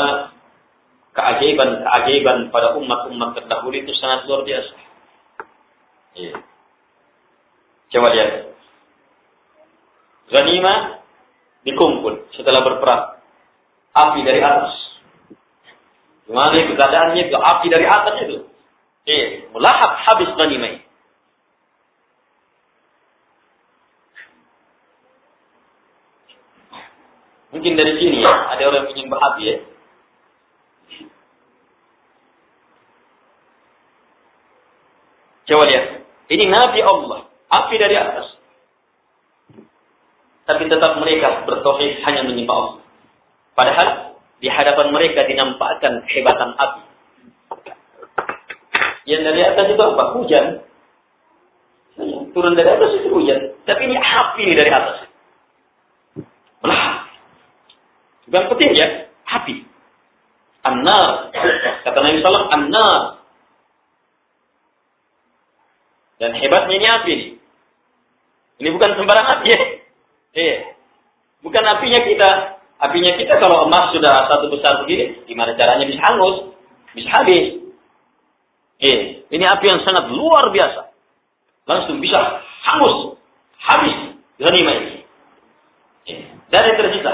[SPEAKER 1] keajaiban pada umat-umat terdahulu itu sangat luar biasa. Iya. Coba lihat. Ghanimah dikumpul setelah berperang. Api dari atas. Gimana itu keadaannya itu? Api dari atas itu. Melahap habis ghanimah. Mungkin dari sini ya, ada orang yang ingin berapi ya. Coba lihat. Ini Nabi Allah. Api dari atas. Tapi tetap mereka bertauhid hanya menyembah Allah. Padahal di hadapan mereka dinampakkan kehebatan api. Yang dari atas itu apa? Hujan. Turun dari atas itu hujan. Tapi ini api dari atas. Belah. Bukan petir ya, api. An-nar. Kata Nabi sallallahu an-nar. Dan hebatnya ini api ini. Ini bukan sembarang api ya. Bukan apinya kita. Apinya kita kalau emas sudah satu besar begini, gimana caranya bisa hangus? Bisa habis. Ini api yang sangat luar biasa. Langsung bisa hangus. Habis. Ghanimah ini. Dan yang tersisa.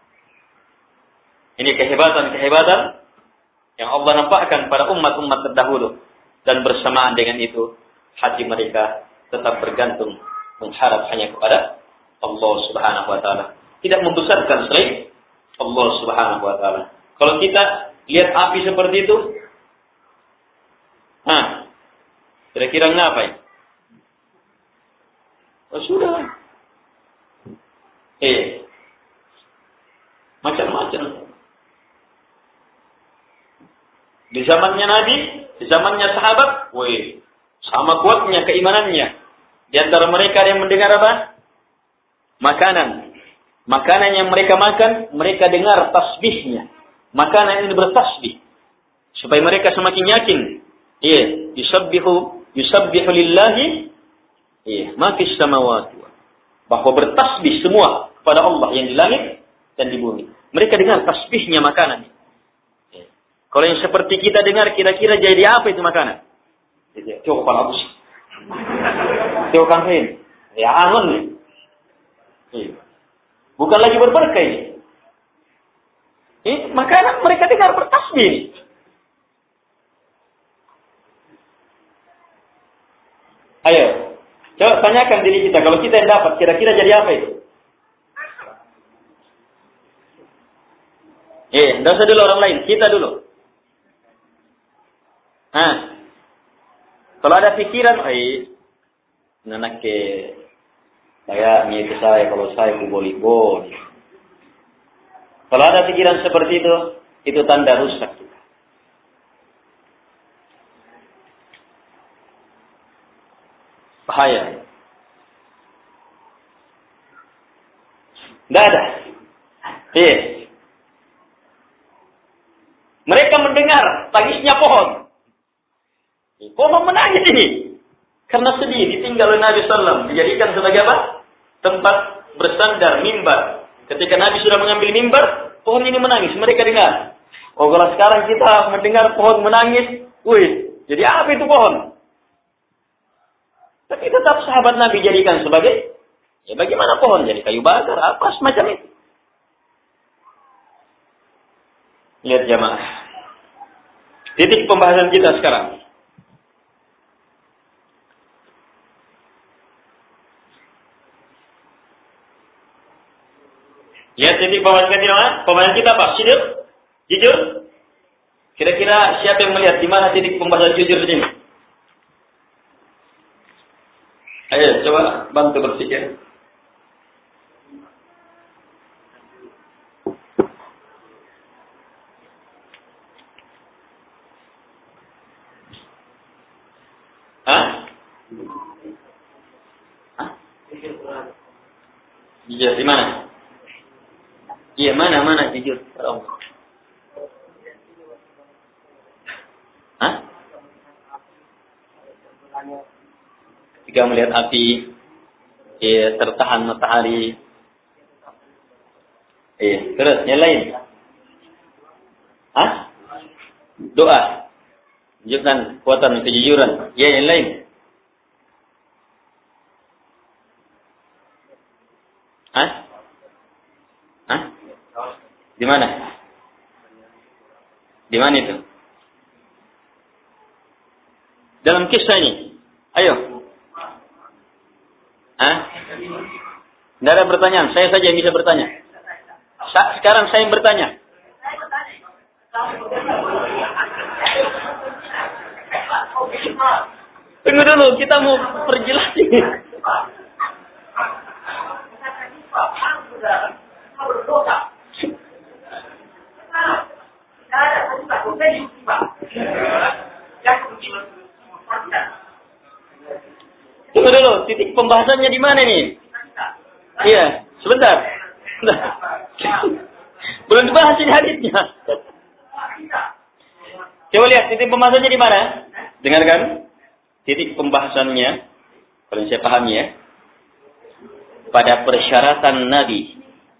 [SPEAKER 1] Ini kehebatan yang Allah nampakkan pada umat-umat terdahulu. Dan bersamaan dengan itu, hati mereka tetap bergantung, mengharap hanya kepada Allah Subhanahu wa taala. Tidak membesarkan selain Allah Subhanahu wa taala. Kalau kita lihat api seperti itu, kira-kira ngapain? Oh, sudah. Macam-macam. Di zamannya Nabi, di zamannya sahabat, sama kuatnya keimanannya. Di antara mereka yang mendengar apa? Makanan. Makanan yang mereka makan, mereka dengar tasbihnya. Makanan ini bertasbih. Supaya mereka semakin yakin. Yusabbihu lillahi. Ma fis samawati. Bahwa bertasbih semua kepada Allah yang di langit dan di bumi. Mereka dengar tasbihnya makanan. Kalau yang seperti kita dengar, kira-kira jadi apa itu makanan? Coba kepala bus. Coba kangin. Ya angon nih. Bukan lagi berberkah ini. Makanan mereka dengar bertasbih. Ayo. Coba tanyakan diri kita. Kalau kita yang dapat, kira-kira jadi apa itu? Tidak usah dulu orang lain. Kita dulu. Kalau ada pikiran, nanak ke saya, itu saya, kalau saya boleh. Kalau ada pikiran seperti itu tanda rusak juga. Bahaya. Tidak ada. Mereka mendengar tangisnya pohon. Pohon menangis ini. Karena sedih ditinggal oleh Nabi SAW. Dijadikan sebagai apa? Tempat bersandar, mimbar. Ketika Nabi sudah mengambil mimbar, pohon ini menangis. Mereka dengar. Kalau sekarang kita mendengar pohon menangis, jadi apa itu pohon? Tapi tetap sahabat Nabi jadikan sebagai, ya bagaimana pohon jadi kayu bakar, apa semacam itu. Lihat jamaah. Titik pembahasan kita sekarang. Lihat titik pembahasan kita apa? Jujur. Kira-kira siapa yang melihat di mana titik pembahasan jujur di sini? Ayo, coba bantu berpikir. Jujur di mana? Iya, mana jujur? Ketika melihat api, tertahan matahari. Terus yang lain? Doa. Tunjukkan kekuatan kejujuran. Ya, yang lain? Di mana? Di mana itu? Dalam kisah ini. Ayo. Tidak ada pertanyaan. Saya saja yang bisa bertanya. Sekarang saya yang bertanya. Tunggu dulu. Kita mau perjelas ini. Tunggu dulu, titik pembahasannya di mana nih? Iya, sebentar. Belum dibahas ini hadisnya. Coba lihat titik pembahasannya di mana? Dengarkan. Titik pembahasannya, kalau saya pahami ya, pada persyaratan Nabi.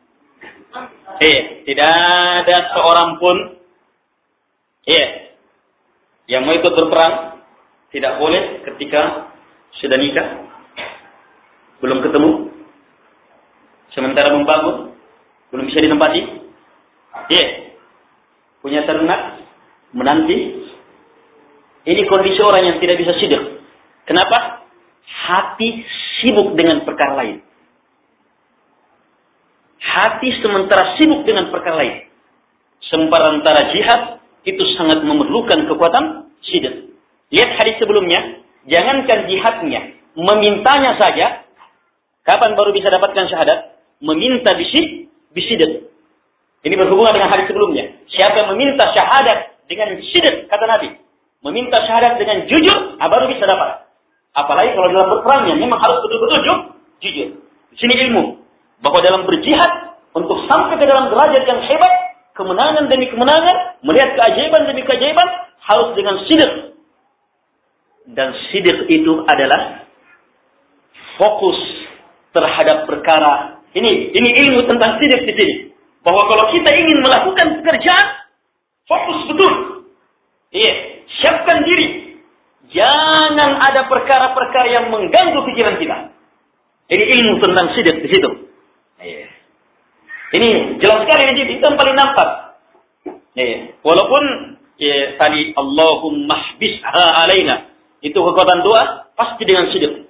[SPEAKER 1] Tidak ada seorang pun yang mau ikut berperang, tidak boleh ketika sudah nikah, belum ketemu, sementara membangun, belum bisa ditempati, punya ternak, menanti. Ini kondisi orang yang tidak bisa sidq. Kenapa? Hati sibuk dengan perkara lain. Hati sementara sibuk dengan perkara lain. Sementara jihad itu sangat memerlukan kekuatan sidq. Lihat hadis sebelumnya. Jangankan jihadnya, memintanya saja. Kapan baru bisa dapatkan syahadat? Meminta bisidq. Ini berhubungan dengan hadis sebelumnya. Siapa yang meminta syahadat dengan sidq, kata Nabi, meminta syahadat dengan jujur, baru bisa dapat. Apalagi kalau dalam berperangnya, memang harus betul-betul jujur. Di sini ilmu bahwa dalam berjihad untuk sampai ke dalam derajat yang hebat, kemenangan demi kemenangan, melihat keajaiban demi keajaiban, harus dengan sidq. Dan sidq itu adalah fokus terhadap perkara. Ini ilmu tentang sidq di sini. Bahwa kalau kita ingin melakukan pekerjaan, fokus betul. Siapkan diri. Jangan ada perkara-perkara yang mengganggu pikiran kita. Ini ilmu tentang sidq di situ. Ini jelas sekali di situ. Itu yang paling nampak. Walaupun tadi Allahumma hbisha alaina. Itu kekuatan doa pasti dengan sidq.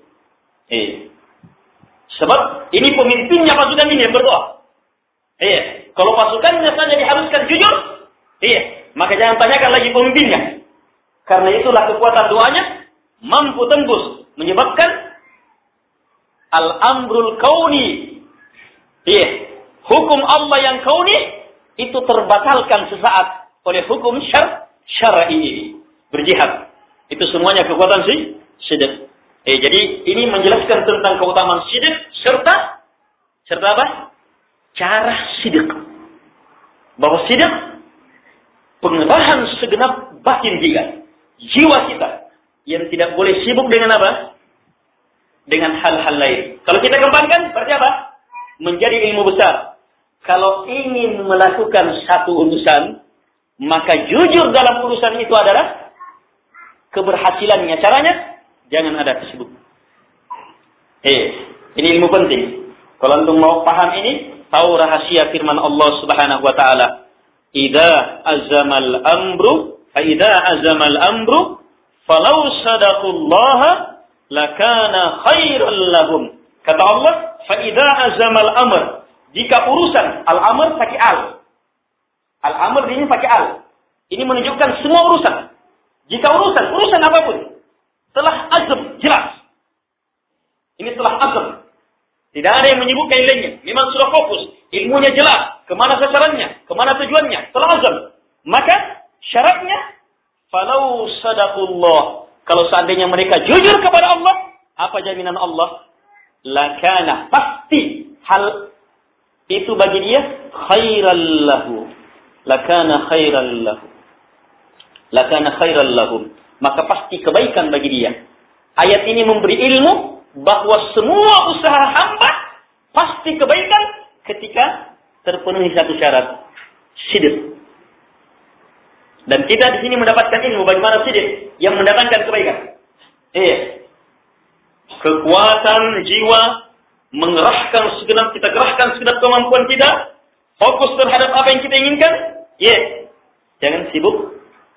[SPEAKER 1] Sebab ini pemimpinnya pasukan ini yang berdoa. Kalau pasukannya saja diharuskan jujur, maka jangan tanyakan lagi pemimpinnya. Karena itulah kekuatan doanya mampu tembus menyebabkan al-amrul kauni. Hukum Allah yang kauni itu terbatalkan sesaat oleh hukum syar'i ini. Berjihad. Itu semuanya kekuatan sidq. Jadi ini menjelaskan tentang keutamaan sidq serta apa? Cara sidq. Bahwa sidq pengerahan segenap batin kita, jiwa kita yang tidak boleh sibuk dengan apa? Dengan hal-hal lain. Kalau kita kembangkan berarti apa? Menjadi ilmu besar. Kalau ingin melakukan satu urusan, maka jujur dalam urusan itu adalah keberhasilannya. Caranya, jangan ada kesibukan. Ini ilmu penting. Kalau antum mau paham ini, tahu rahasia firman Allah Subhanahu wa taala, "Idza azamal amru, fa idza azamal amru, falau sadaqullaha lakana khairan lahum." Kata Allah, "Fa idza azamal amr." Jika urusan, al-amr pakai al. Al-amr ini pakai al. Ini menunjukkan semua urusan. Jika urusan apapun, telah azam, jelas. Ini telah azam. Tidak ada yang menyebutkan lainnya. Memang sudah fokus. Ilmunya jelas. Kemana sasarannya? Kemana tujuannya? Telah azam. Maka syaratnya, falau sadaqullah. Kalau seandainya mereka jujur kepada Allah, apa jaminan Allah? Lakana, pasti hal itu bagi dia khairal lahu. Lakana khairal lahu. Lakana khairal lahum. Maka pasti kebaikan bagi dia. Ayat ini memberi ilmu bahwa semua usaha hamba pasti kebaikan ketika terpenuhi satu syarat, sidq. Dan kita di sini mendapatkan ilmu bagaimana sidq yang mendatangkan kebaikan. Kekuatan jiwa kita gerahkan segenap kemampuan kita, fokus terhadap apa yang kita inginkan. Jangan sibuk.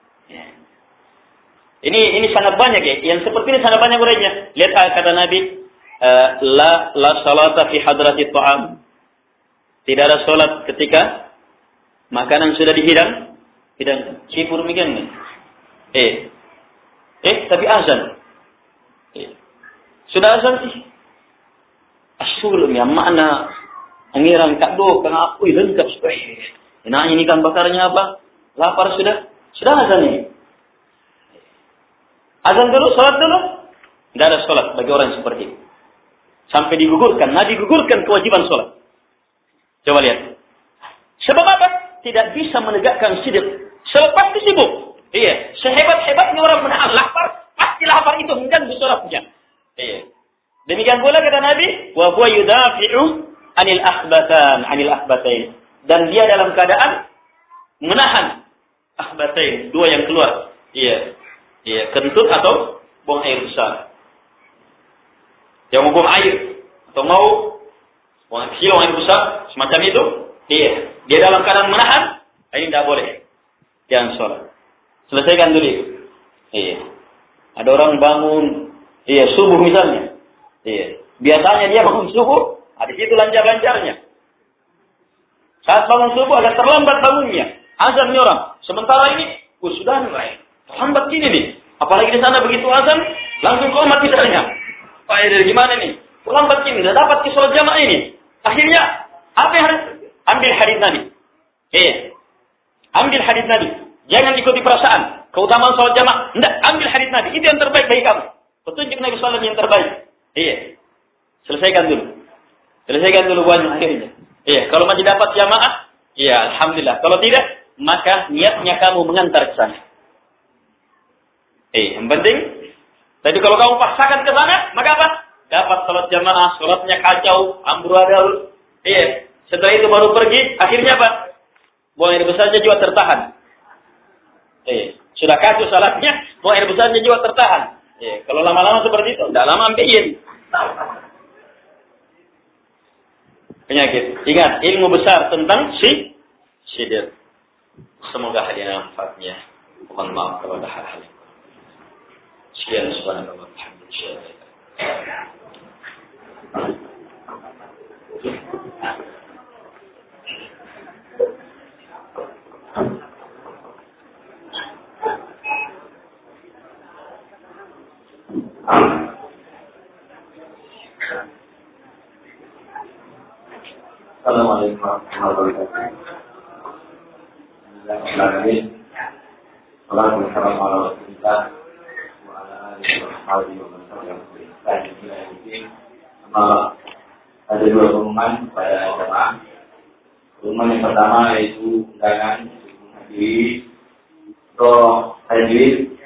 [SPEAKER 1] Ini sangat banyak ya. Yang seperti ini sangat banyak urainya. Lihat kata Nabi, la salata fi hadratit ta'am. Tidak ada salat ketika makanan sudah dihidang. Cipur demikian. Tapi azan. Sudah azan sih. Asyur ya makna angirang kaddo kang aku lengkap sekali. Nah, ini kan bakarnya apa? Lapar sudah. Sudah azan ini. Azan dulu, salat dulu. Tidak ada salat bagi orang seperti itu. Sampai digugurkan. Nabi gugurkan kewajiban salat. Coba lihat. Sebab apa? Tidak bisa menegakkan sidq. Selepas disibuk. Sehebat-hebatnya orang menahan lapar, pasti lapar itu mengganggu salatnya. Demikian pula kata Nabi, wa huwa yudafi'u anil akhbatain. Dan dia dalam keadaan menahan akhbatain, dua yang keluar. Kentut atau buang air besar. Yang mau buang air atau mau buang air besar semacam itu, dia dalam keadaan menahan, ini tidak boleh. Jangan sholat. Selesaikan dulu. Ada orang bangun, subuh misalnya. Biasanya dia bangun subuh, di situ lancar-lancarnya. Saat bangun subuh agak terlambat bangunnya. Azan nih orang. Sementara ini, sudah nih. Terlambat gini nih. Apalagi di sana begitu azan, langsung komat misalnya. Pak dari gimana nih? Terlambat gini, tidak dapat ke sholat jamaah ini. Akhirnya, apa yang harus? Ambil hadis Nabi. Ambil hadis Nabi. Jangan ikuti perasaan. Keutamaan sholat jamaah. Tidak, ambil hadis Nabi. Itu yang terbaik bagi kamu. Petunjuk Nabi SAW yang terbaik. Selesaikan dulu banyak akhirnya. Kalau masih dapat jamaah, alhamdulillah. Kalau tidak, maka niatnya kamu mengantar ke sana. Yang penting, tapi kalau kamu paksakan ke sana, maka apa? Dapat salat jamaah, salatnya kacau, amburadul. Setelah itu baru pergi, akhirnya apa? Buang air besarnya juga tertahan. Sudah kacau salatnya, buang air besarnya juga tertahan. Kalau lama-lama seperti itu, tidak lama ambilin. Penyakit. Ingat, ilmu besar tentang sidq. Semoga hadirin manfaatnya. Mohon maaf kalau ada hal-hal. Sekian subhanallah walhamdulillah.
[SPEAKER 2] Assalamualaikum warahmatullahi wabarakatuh. Ada dua pengumuman pada jemaah. Pengumuman yang pertama yaitu undangan hadiri Doa Tajwid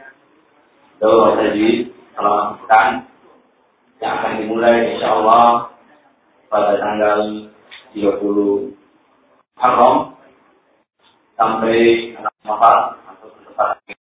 [SPEAKER 2] selama pekan yang akan dimulai insyaallah pada tanggal 30 Muharram sampai 6 Safar atau tepat